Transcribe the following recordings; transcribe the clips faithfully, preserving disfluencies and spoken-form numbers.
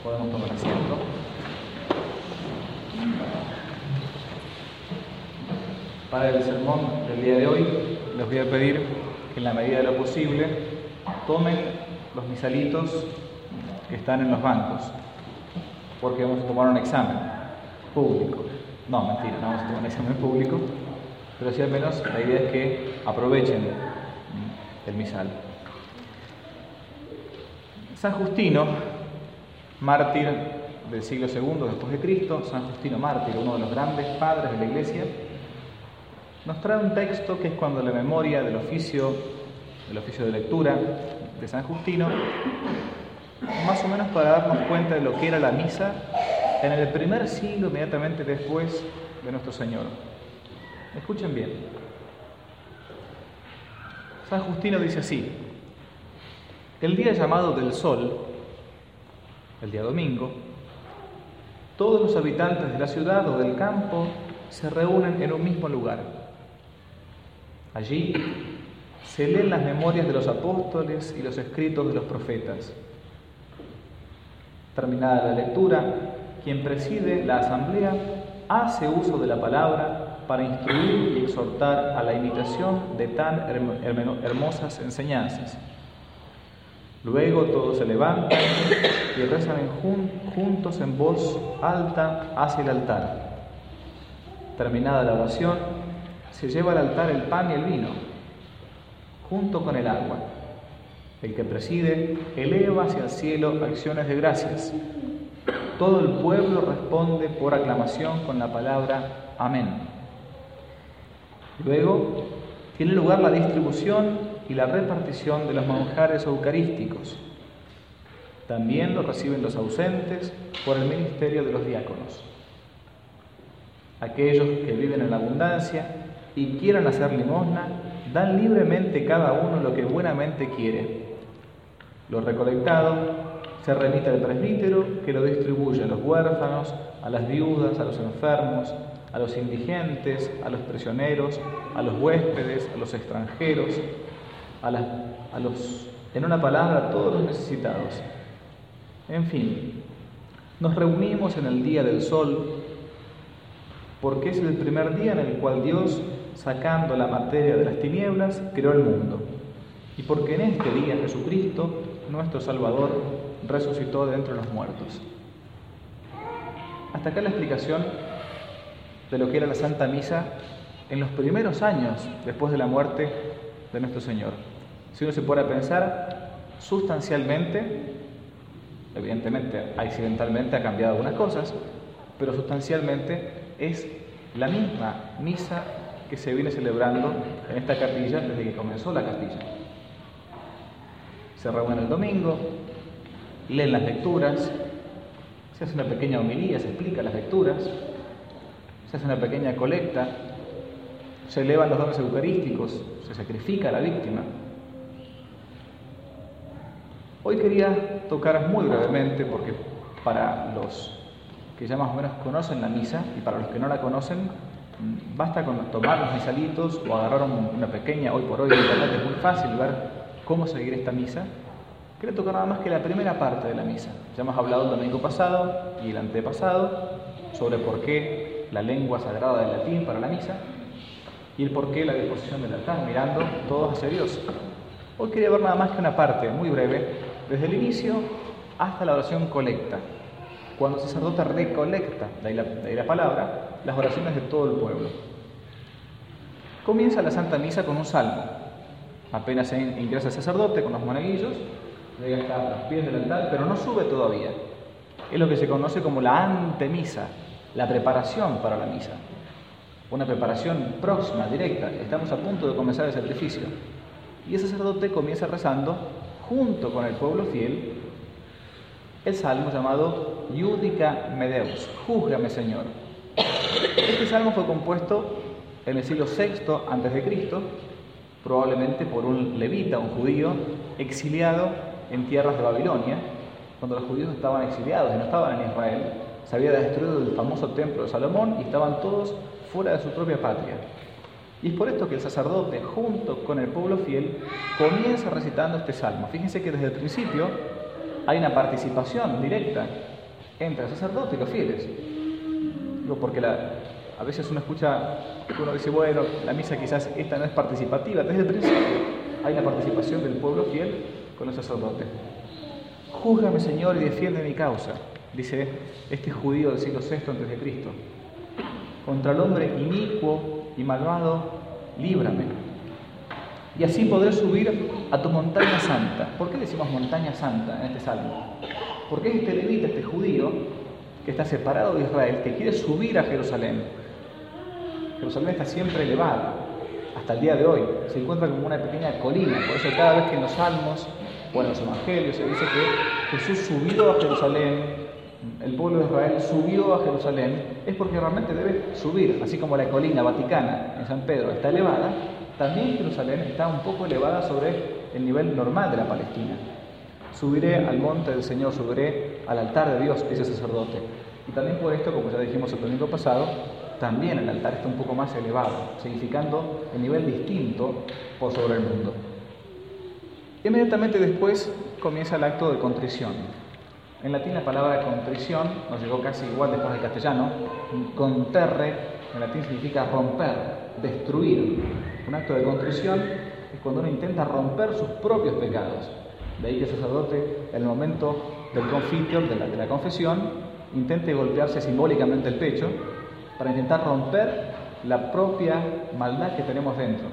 Podemos tomar asiento. Para el sermón del día de hoy, les voy a pedir que en la medida de lo posible tomen los misalitos que están en los bancos, porque vamos a tomar un examen público. No, mentira, no vamos a tomar un examen público, pero sí al menos la idea es que aprovechen el misal. San Justino, mártir del siglo segundo después de Cristo, San Justino mártir, uno de los grandes padres de la Iglesia, nos trae un texto que es cuando la memoria del oficio, del oficio de lectura de San Justino, más o menos para darnos cuenta de lo que era la misa en el primer siglo inmediatamente después de nuestro Señor. Escuchen bien. San Justino dice así: el día llamado del sol, el día domingo, todos los habitantes de la ciudad o del campo se reúnen en un mismo lugar. Allí se leen las memorias de los apóstoles y los escritos de los profetas. Terminada la lectura, quien preside la asamblea hace uso de la palabra para instruir y exhortar a la imitación de tan hermosas enseñanzas. Luego todos se levantan y rezan en juntos en voz alta hacia el altar. Terminada la oración, se lleva al altar el pan y el vino, junto con el agua. El que preside eleva hacia el cielo acciones de gracias. Todo el pueblo responde por aclamación con la palabra amén. Luego tiene lugar la distribución y la repartición de los manjares eucarísticos. También lo reciben los ausentes por el ministerio de los diáconos. Aquellos que viven en la abundancia y quieran hacer limosna, dan libremente cada uno lo que buenamente quiere. Lo recolectado se remite al presbítero, que lo distribuye a los huérfanos, a las viudas, a los enfermos, a los indigentes, a los prisioneros, a los huéspedes, a los extranjeros, a, la, a los, en una palabra, a todos los necesitados. En fin, nos reunimos en el día del sol, porque es el primer día en el cual Dios, sacando la materia de las tinieblas, creó el mundo. Y porque en este día Jesucristo, nuestro Salvador, resucitó de entre los muertos. Hasta acá la explicación de lo que era la Santa Misa en los primeros años después de la muerte de nuestro Señor. Si uno se pone a pensar, sustancialmente, evidentemente, accidentalmente ha cambiado algunas cosas, pero sustancialmente es la misma misa que se viene celebrando en esta capilla desde que comenzó la capilla. Se reúnen el domingo, leen las lecturas, se hace una pequeña homilía, se explica las lecturas, se hace una pequeña colecta, se elevan los dones eucarísticos, se sacrifica a la víctima. Hoy quería tocar muy brevemente, porque para los que ya más o menos conocen la misa y para los que no la conocen, basta con tomar los misalitos o agarrar una pequeña, hoy por hoy en internet es muy fácil ver cómo seguir esta misa. Quería tocar nada más que la primera parte de la misa. Ya hemos hablado el domingo pasado y el antepasado sobre por qué la lengua sagrada del latín para la misa y el por qué la disposición del altar, mirando todos hacia Dios. Hoy quería ver nada más que una parte muy breve, desde el inicio hasta la oración colecta, cuando el sacerdote recolecta, de ahí la, de ahí la palabra, las oraciones de todo el pueblo. Comienza la Santa Misa con un salmo. Apenas ingresa el sacerdote con los monaguillos, llega hasta los pies del altar, pero no sube todavía. Es lo que se conoce como la antemisa, la preparación para la misa. Una preparación próxima, directa. Estamos a punto de comenzar el sacrificio. Y el sacerdote comienza rezando, junto con el pueblo fiel, el salmo llamado Iudica me Deus, júzgame Señor. Este salmo fue compuesto en el siglo sexto antes de Cristo, probablemente por un levita, un judío, exiliado en tierras de Babilonia, cuando los judíos estaban exiliados y no estaban en Israel. Se había destruido el famoso templo de Salomón y estaban todos fuera de su propia patria. Y es por esto que el sacerdote, junto con el pueblo fiel, comienza recitando este salmo. Fíjense que desde el principio hay una participación directa entre el sacerdote y los fieles. Digo, porque la, a veces uno escucha, uno dice, bueno, la misa quizás esta no es participativa. Desde el principio hay una participación del pueblo fiel con el sacerdote. Júzgame, Señor, y defiende mi causa, dice este judío del siglo sexto antes de Cristo. Contra el hombre inicuo y malvado, líbrame. Y así podré subir a tu montaña santa. ¿Por qué decimos montaña santa en este salmo? Porque es este levita, este judío, que está separado de Israel, que quiere subir a Jerusalén. Jerusalén está siempre elevada, hasta el día de hoy. Se encuentra como una pequeña colina. Por eso cada vez que en los salmos o en los evangelios se dice que Jesús subió a Jerusalén, el pueblo de Israel subió a Jerusalén, es porque realmente debe subir. Así como la colina vaticana en San Pedro está elevada, también Jerusalén está un poco elevada sobre el nivel normal de la Palestina. Subiré al monte del Señor, subiré al altar de Dios, dice el sacerdote. Y también por esto, como ya dijimos el domingo pasado, también el altar está un poco más elevado, significando el nivel distinto por sobre el mundo. Inmediatamente después comienza el acto de contrición. En latín la palabra contrición nos llegó casi igual después del castellano. Conterre en latín significa romper, destruir. Un acto de contrición es cuando uno intenta romper sus propios pecados. De ahí que el sacerdote, en el momento del confitio, de la, de la confesión, intente golpearse simbólicamente el pecho para intentar romper la propia maldad que tenemos dentro.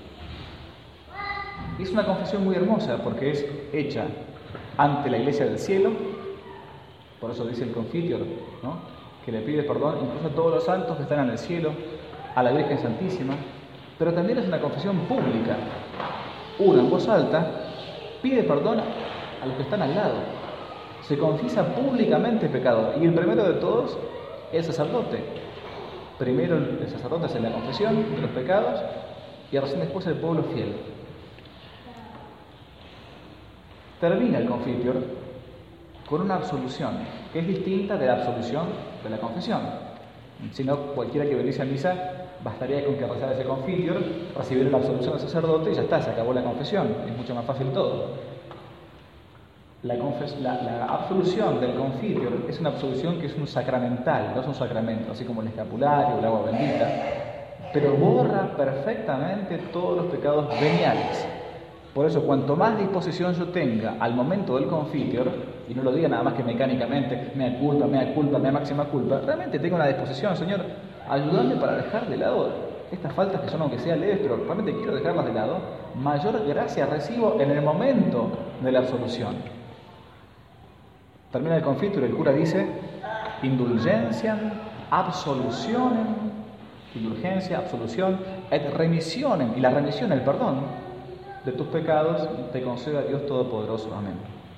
Y es una confesión muy hermosa porque es hecha ante la iglesia del cielo, por eso dice el confitio, ¿no?, que le pide perdón incluso a todos los santos que están en el cielo, a la Virgen Santísima, pero también es una confesión pública. Uno en voz alta pide perdón a los que están al lado, se confiesa públicamente pecador, y el primero de todos es el sacerdote. Primero el sacerdote hace la confesión de los pecados y recién después el pueblo fiel. Termina el confitior con una absolución que es distinta de la absolución de la confesión. Si no, cualquiera que viniese a misa bastaría con que rezara ese confitior, recibir la absolución del sacerdote y ya está, se acabó la confesión. Es mucho más fácil todo. La, confes- la, la absolución del confitior es una absolución que es un sacramental, no es un sacramento, así como el escapulario o el agua bendita, pero borra perfectamente todos los pecados veniales. Por eso, cuanto más disposición yo tenga al momento del confitior, y no lo diga nada más que mecánicamente, me da culpa, me da culpa, me da máxima culpa, realmente tengo una disposición, Señor, ayúdame para dejar de lado estas faltas que son aunque sean leves, pero realmente quiero dejarlas de lado, mayor gracia recibo en el momento de la absolución. Termina el confitior y el cura dice, indulgenciam, absolutionem, indulgencia, absolución, et remissionem, y la remisión, el perdón de tus pecados, te conceda Dios Todopoderoso. Amén.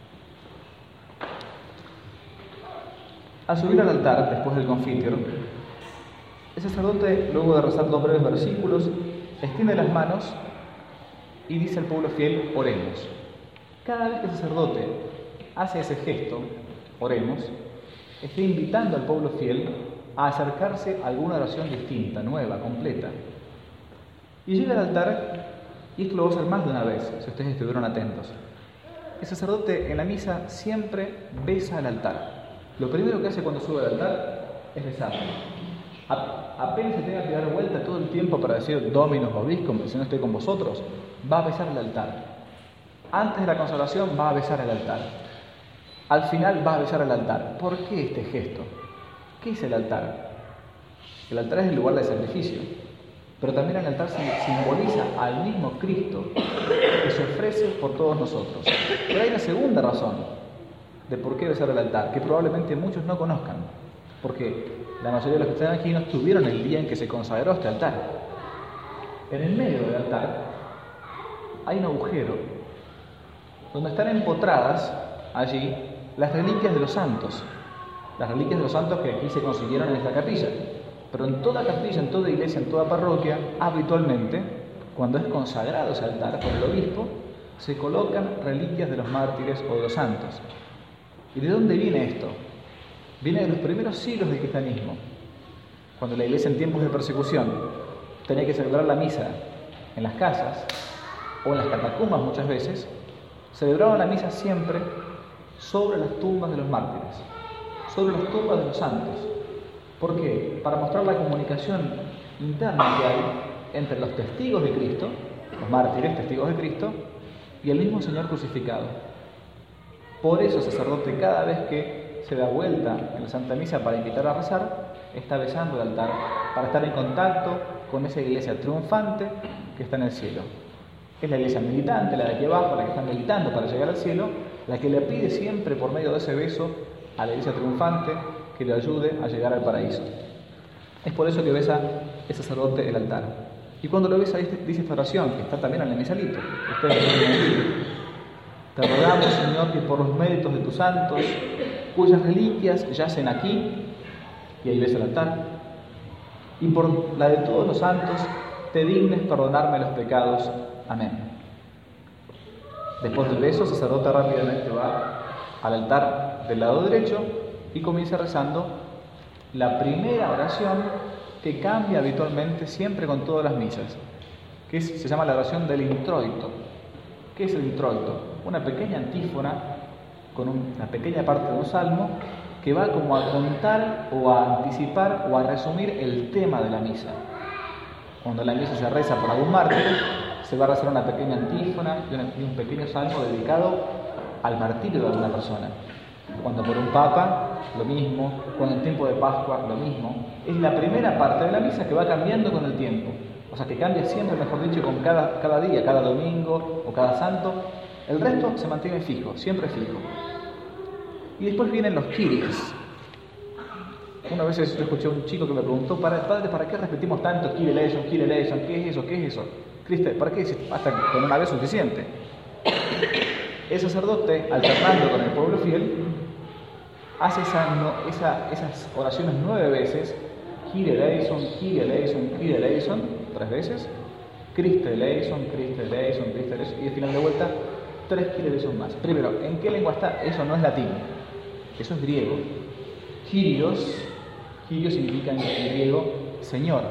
Al subir al altar, después del confitior, el sacerdote, luego de rezar dos breves versículos, extiende las manos y dice al pueblo fiel, oremos. Cada vez que el sacerdote hace ese gesto, oremos, está invitando al pueblo fiel a acercarse a alguna oración distinta, nueva, completa. Y llega al altar, y esto lo va a hacer más de una vez, si ustedes estuvieron atentos. El sacerdote en la misa siempre besa el altar. Lo primero que hace cuando sube al altar es besarlo. Apenas se tenga que dar vuelta todo el tiempo para decir Dominus vobiscum, si no estoy con vosotros, va a besar el altar. Antes de la consagración va a besar el altar. Al final va a besar el altar. ¿Por qué este gesto? ¿Qué es el altar? El altar es el lugar del sacrificio, pero también el altar simboliza al mismo Cristo que se ofrece por todos nosotros. Pero hay una segunda razón de por qué besar el altar, que probablemente muchos no conozcan, porque la mayoría de los que están aquí no estuvieron el día en que se consagró este altar. En el medio del altar hay un agujero donde están empotradas allí las reliquias de los santos, las reliquias de los santos que aquí se consiguieron en esta capilla. Pero en toda capilla, en toda iglesia, en toda parroquia, habitualmente, cuando es consagrado ese altar por el obispo, se colocan reliquias de los mártires o de los santos. ¿Y de dónde viene esto? Viene de los primeros siglos del cristianismo, cuando la iglesia en tiempos de persecución tenía que celebrar la misa en las casas o en las catacumbas muchas veces, celebraban la misa siempre sobre las tumbas de los mártires, sobre los tumbas de los santos. ¿Por qué? Para mostrar la comunicación interna que hay entre los testigos de Cristo, los mártires, testigos de Cristo, y el mismo Señor crucificado. Por eso el sacerdote, cada vez que se da vuelta en la Santa Misa para invitar a rezar, está besando el altar para estar en contacto con esa iglesia triunfante que está en el cielo. Es la iglesia militante, la de aquí abajo, la que está militando para llegar al cielo, la que le pide siempre por medio de ese beso a la iglesia triunfante que le ayude a llegar al paraíso. Es por eso que besa el sacerdote el altar. Y cuando lo besa dice esta oración, que está también en el misalito. Ustedes lo pueden oír. Te rogamos, Señor, que por los méritos de tus santos, cuyas reliquias yacen aquí, y ahí besa el altar, y por la de todos los santos, te dignes perdonarme los pecados. Amén. Después del beso, el sacerdote rápidamente va al altar del lado derecho y comienza rezando la primera oración que cambia habitualmente siempre con todas las misas, que es, se llama la oración del introito. ¿Qué es el introito? Una pequeña antífona con un, una pequeña parte de un salmo que va como a contar o a anticipar o a resumir el tema de la misa. Cuando la misa se reza por algún mártir, se va a rezar una pequeña antífona y, una, y un pequeño salmo dedicado al martirio de alguna persona. Cuando por un papa, lo mismo. Cuando en tiempo de Pascua, lo mismo. Es la primera parte de la misa que va cambiando con el tiempo. O sea, que cambia siempre, mejor dicho, con cada, cada día, cada domingo o cada santo. El resto se mantiene fijo, siempre fijo. Y después vienen los Kyries. Una vez yo escuché a un chico que me preguntó, padre, ¿para qué repetimos tanto Kyrie eleison, Kyrie eleison? ¿Qué es eso? ¿Qué es eso? Cristo, ¿para qué? Hasta con una vez suficiente. El sacerdote, alternando con el pueblo fiel, hace esa, no, esa, esas oraciones nueve veces, Kyrie eleison, Kyrie eleison, Kyrie eleison, tres veces, Cristo eleison, Cristo eleison, Cristo eleison, y al final de vuelta, tres Kyrie eleison más. Primero, ¿en qué lengua está? Eso no es latín, eso es griego. Kyrios, Kyrios significa en griego Señor,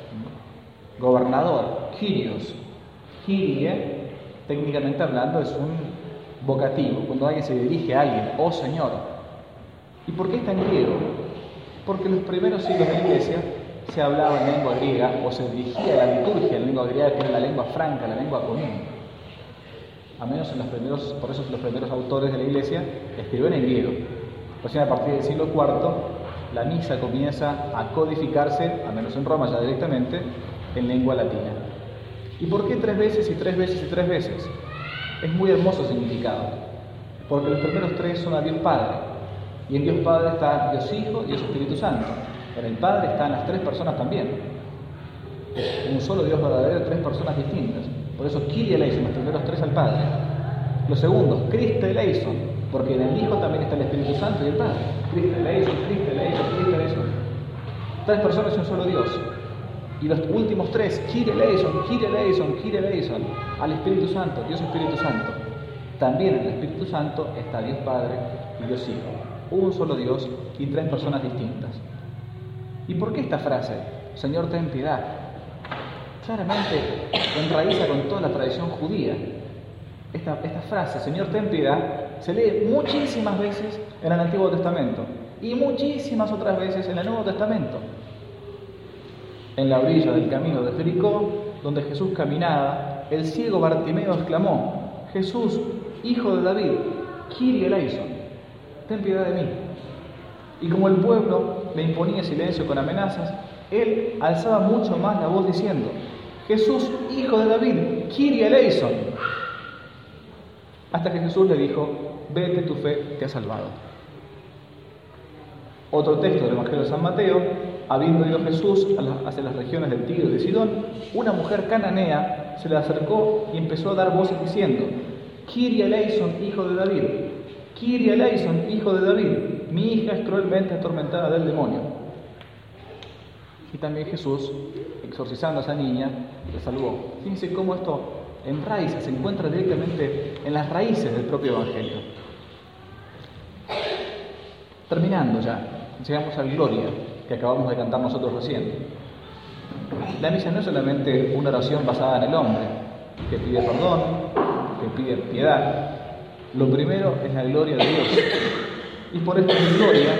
gobernador, Kyrios. Kyrie, técnicamente hablando, es un vocativo, cuando alguien se dirige a alguien, oh Señor. ¿Y por qué está en griego? Porque en los primeros siglos de la Iglesia se hablaba en lengua griega o se dirigía a la liturgia en lengua griega, que era la lengua franca, la lengua común. A menos en los primeros, por eso los primeros autores de la Iglesia escriben en griego. Recién a partir del siglo cuarto, la misa comienza a codificarse, al menos en Roma ya directamente, en lengua latina. ¿Y por qué tres veces y tres veces y tres veces? Es muy hermoso significado, porque los primeros tres son a Dios Padre, y en Dios Padre está Dios Hijo y Dios Espíritu Santo. En el Padre están las tres personas también. Es un solo Dios verdadero, tres personas distintas. Por eso Kyrie eleison, los primeros tres al Padre. Los segundos, Cristo eleison, porque en el Hijo también está el Espíritu Santo y el Padre. Cristo eleison, Cristo eleison, Cristo eleison. Tres personas y un solo Dios. Y los últimos tres, Kyrie eleison, Kyrie eleison, Kyrie eleison, al Espíritu Santo, Dios Espíritu Santo. También en el Espíritu Santo está Dios Padre y Dios Hijo. Un solo Dios y tres personas distintas. ¿Y por qué esta frase? Señor, ten piedad. Claramente enraiza con toda la tradición judía. Esta, esta frase, Señor, ten piedad, se lee muchísimas veces en el Antiguo Testamento y muchísimas otras veces en el Nuevo Testamento. En la orilla del camino de Jericó, donde Jesús caminaba, el ciego Bartimeo exclamó, Jesús, hijo de David, Kyrie eleison, ten piedad de mí. Y como el pueblo le imponía silencio con amenazas, él alzaba mucho más la voz diciendo, Jesús, hijo de David, Kyrie eleison. Hasta que Jesús le dijo, vete, tu fe te ha salvado. Otro texto del Evangelio de San Mateo, habiendo ido Jesús hacia las regiones del Tiro y de Sidón, una mujer cananea se le acercó y empezó a dar voces diciendo, Kyrie eleison, hijo de David, Kyrie eleison, hijo de David, mi hija es cruelmente atormentada del demonio. Y también Jesús, exorcizando a esa niña, le salvó. Fíjense cómo esto enraiza, se encuentra directamente en las raíces del propio Evangelio. Terminando ya, llegamos al Gloria, que acabamos de cantar nosotros recién. La misa no es solamente una oración basada en el hombre, que pide perdón, que pide piedad. Lo primero es la gloria de Dios. Y por esto en Gloria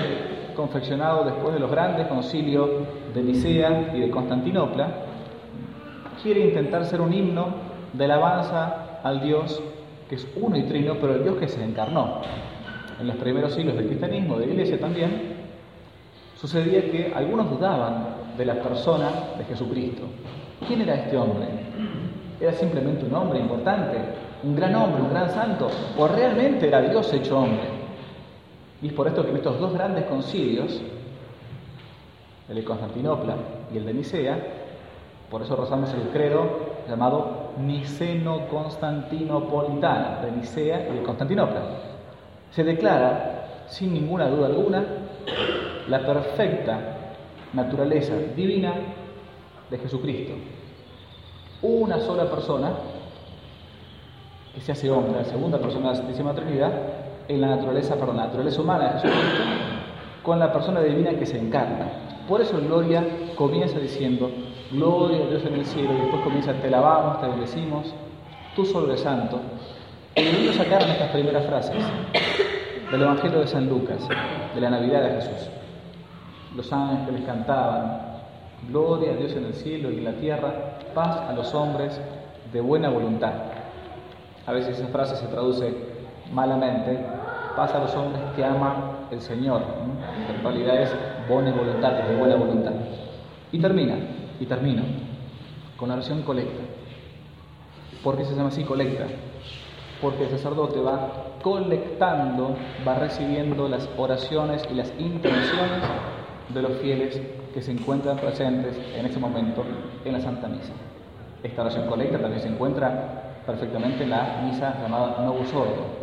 confeccionado después de los grandes concilios de Nicea y de Constantinopla, quiere intentar ser un himno de alabanza al Dios que es uno y trino, pero el Dios que se encarnó. En los primeros siglos del cristianismo, de la Iglesia también, sucedía que algunos dudaban de la persona de Jesucristo. ¿Quién era este hombre? ¿Era simplemente un hombre importante, un gran hombre, un gran santo? ¿O realmente era Dios hecho hombre? Y es por esto que en estos dos grandes concilios, el de Constantinopla y el de Nicea, por eso rezamos el credo llamado niceno-constantinopolitano, de Nicea y de Constantinopla. Se declara, sin ninguna duda alguna, la perfecta naturaleza divina de Jesucristo. Una sola persona que se hace hombre, la segunda persona de la Santísima Trinidad, en la naturaleza, perdón, la naturaleza humana de Jesucristo, con la persona divina que se encarna. Por eso Gloria comienza diciendo, gloria a Dios en el cielo, y después comienza, te alabamos, te bendecimos, tú solo eres santo. Y de dónde sacaron estas primeras frases del Evangelio de San Lucas, de la Navidad de Jesús. Los ángeles cantaban, gloria a Dios en el cielo y en la tierra, paz a los hombres de buena voluntad. A veces esa frase se traduce malamente, paz a los hombres que ama el Señor, ¿no? En realidad es buena voluntad, de buena voluntad. Y termina, y termino, con la oración colecta. ¿Por qué se llama así colecta? Porque el sacerdote va colectando, va recibiendo las oraciones y las intenciones de los fieles que se encuentran presentes en ese momento en la Santa Misa. Esta oración colecta también se encuentra perfectamente en la misa llamada Novus Ordo.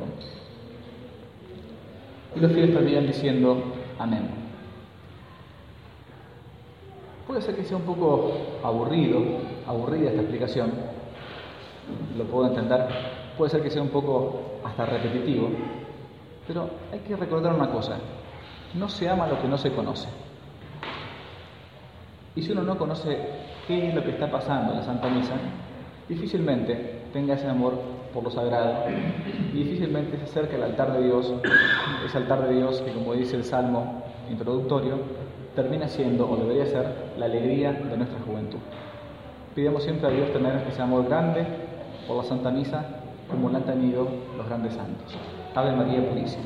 Y los fieles terminan diciendo amén. Puede ser que sea un poco aburrido, aburrida esta explicación, lo puedo entender, puede ser que sea un poco hasta repetitivo, pero hay que recordar una cosa, no se ama lo que no se conoce. Y si uno no conoce qué es lo que está pasando en la Santa Misa, difícilmente tenga ese amor por lo sagrado y difícilmente se acerque al altar de Dios, ese altar de Dios que, como dice el Salmo introductorio, termina siendo o debería ser la alegría de nuestra juventud. Pidamos siempre a Dios tener ese amor grande por la Santa Misa como lo han tenido los grandes santos. Ave María Purísima.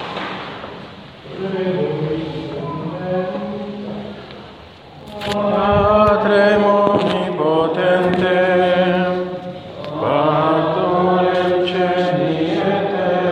Amen.